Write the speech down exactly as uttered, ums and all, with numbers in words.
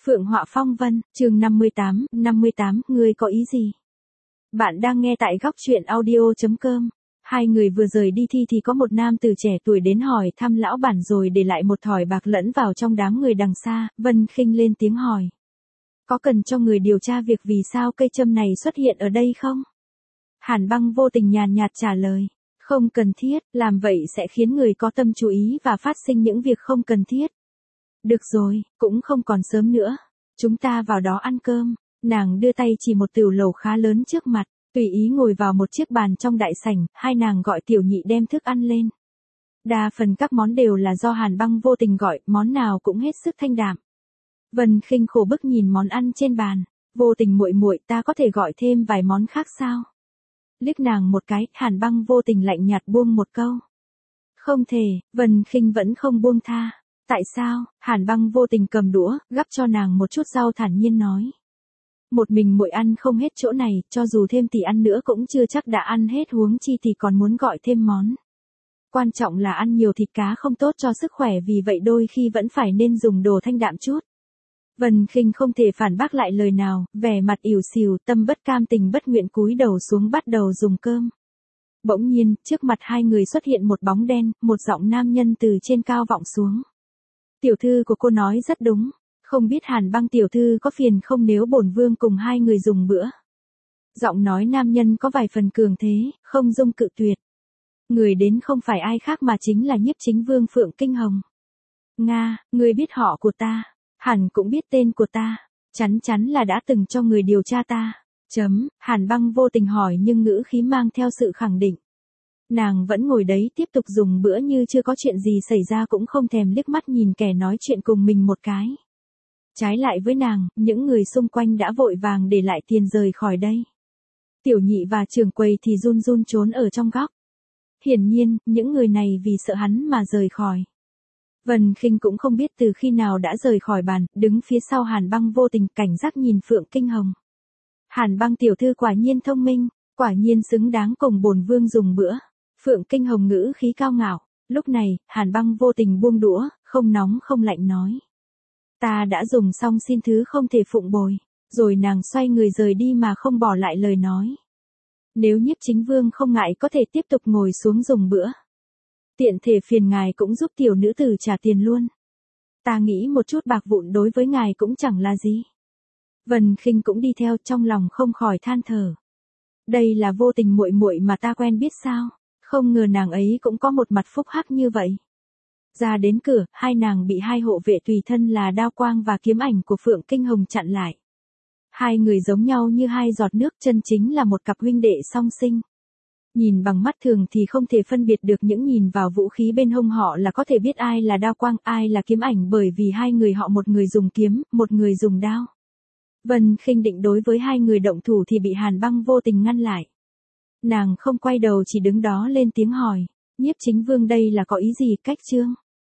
Phượng Họa Phong Vân, chương năm mươi tám, năm mươi tám, ngươi có ý gì? Bạn đang nghe tại góc truyện audio.com. Hai người vừa rời đi thi thì có một nam tử trẻ tuổi đến hỏi thăm lão bản rồi để lại một thỏi bạc lẫn vào trong đám người đằng xa. Vân Khinh lên tiếng hỏi. Có cần cho người điều tra việc vì sao cây châm này xuất hiện ở đây không? Hàn Băng vô tình nhàn nhạt trả lời. Không cần thiết, làm vậy sẽ khiến người có tâm chú ý và phát sinh những việc không cần thiết. Được rồi, cũng không còn sớm nữa. Chúng ta vào đó ăn cơm. Nàng đưa tay chỉ một tửu lẩu khá lớn trước mặt, tùy ý ngồi vào một chiếc bàn trong đại sảnh, hai nàng gọi tiểu nhị đem thức ăn lên. Đa phần các món đều là do Hàn Băng vô tình gọi, món nào cũng hết sức thanh đạm. Vân Khinh khổ bức nhìn món ăn trên bàn, vô tình muội muội, ta có thể gọi thêm vài món khác sao? Liếc nàng một cái, Hàn Băng vô tình lạnh nhạt buông một câu. Không thể, Vân Khinh vẫn không buông tha. Tại sao? Hàn Băng vô tình cầm đũa, gắp cho nàng một chút rau thản nhiên nói. Một mình muội ăn không hết chỗ này, cho dù thêm tỷ ăn nữa cũng chưa chắc đã ăn hết, huống chi thì còn muốn gọi thêm món. Quan trọng là ăn nhiều thịt cá không tốt cho sức khỏe, vì vậy đôi khi vẫn phải nên dùng đồ thanh đạm chút. Vân Khinh không thể phản bác lại lời nào, vẻ mặt ỉu xìu, tâm bất cam tình bất nguyện cúi đầu xuống bắt đầu dùng cơm. Bỗng nhiên, trước mặt hai người xuất hiện một bóng đen, một giọng nam nhân từ trên cao vọng xuống. Tiểu thư của cô nói rất đúng, không biết Hàn Băng tiểu thư có phiền không nếu bổn vương cùng hai người dùng bữa. Giọng nói nam nhân có vài phần cường thế, không dung cự tuyệt. Người đến không phải ai khác mà chính là Nhiếp Chính Vương Phượng Kinh Hồng. Nga, người biết họ của ta, hẳn cũng biết tên của ta, chắn chắn là đã từng cho người điều tra ta. Chấm, Hàn Băng vô tình hỏi nhưng ngữ khí mang theo sự khẳng định. Nàng vẫn ngồi đấy tiếp tục dùng bữa như chưa có chuyện gì xảy ra, cũng không thèm liếc mắt nhìn kẻ nói chuyện cùng mình một cái. Trái lại với nàng, những người xung quanh đã vội vàng để lại tiền rời khỏi đây. Tiểu nhị và trưởng quầy thì run run trốn ở trong góc. Hiển nhiên, những người này vì sợ hắn mà rời khỏi. Vân Khinh cũng không biết từ khi nào đã rời khỏi bàn, đứng phía sau Hàn Băng vô tình cảnh giác nhìn Phượng Kinh Hồng. Hàn Băng tiểu thư quả nhiên thông minh, quả nhiên xứng đáng cùng bổn vương dùng bữa. Phượng Kinh Hồng ngữ khí cao ngạo. Lúc này, Hàn Băng vô tình buông đũa, không nóng không lạnh nói. Ta đã dùng xong, xin thứ không thể phụng bồi. Rồi nàng xoay người rời đi mà không bỏ lại lời nói. Nếu Nhiếp Chính Vương không ngại có thể tiếp tục ngồi xuống dùng bữa. Tiện thể phiền ngài cũng giúp tiểu nữ tử trả tiền luôn. Ta nghĩ một chút bạc vụn đối với ngài cũng chẳng là gì. Vân Khinh cũng đi theo, trong lòng không khỏi than thở. Đây là vô tình muội muội mà ta quen biết sao? Không ngờ nàng ấy cũng có một mặt phúc hắc như vậy. Ra đến cửa, hai nàng bị hai hộ vệ tùy thân là đao quang và kiếm ảnh của Phượng Kinh Hồng chặn lại. Hai người giống nhau như hai giọt nước, chân chính là một cặp huynh đệ song sinh. Nhìn bằng mắt thường thì không thể phân biệt được, những nhìn vào vũ khí bên hông họ là có thể biết ai là đao quang, ai là kiếm ảnh, bởi vì hai người họ một người dùng kiếm, một người dùng đao. Vân Khinh định đối với hai người động thủ thì bị Hàn Băng vô tình ngăn lại. Nàng không quay đầu, chỉ đứng đó lên tiếng hỏi. Nhiếp Chính Vương đây là có ý gì? Cách chương.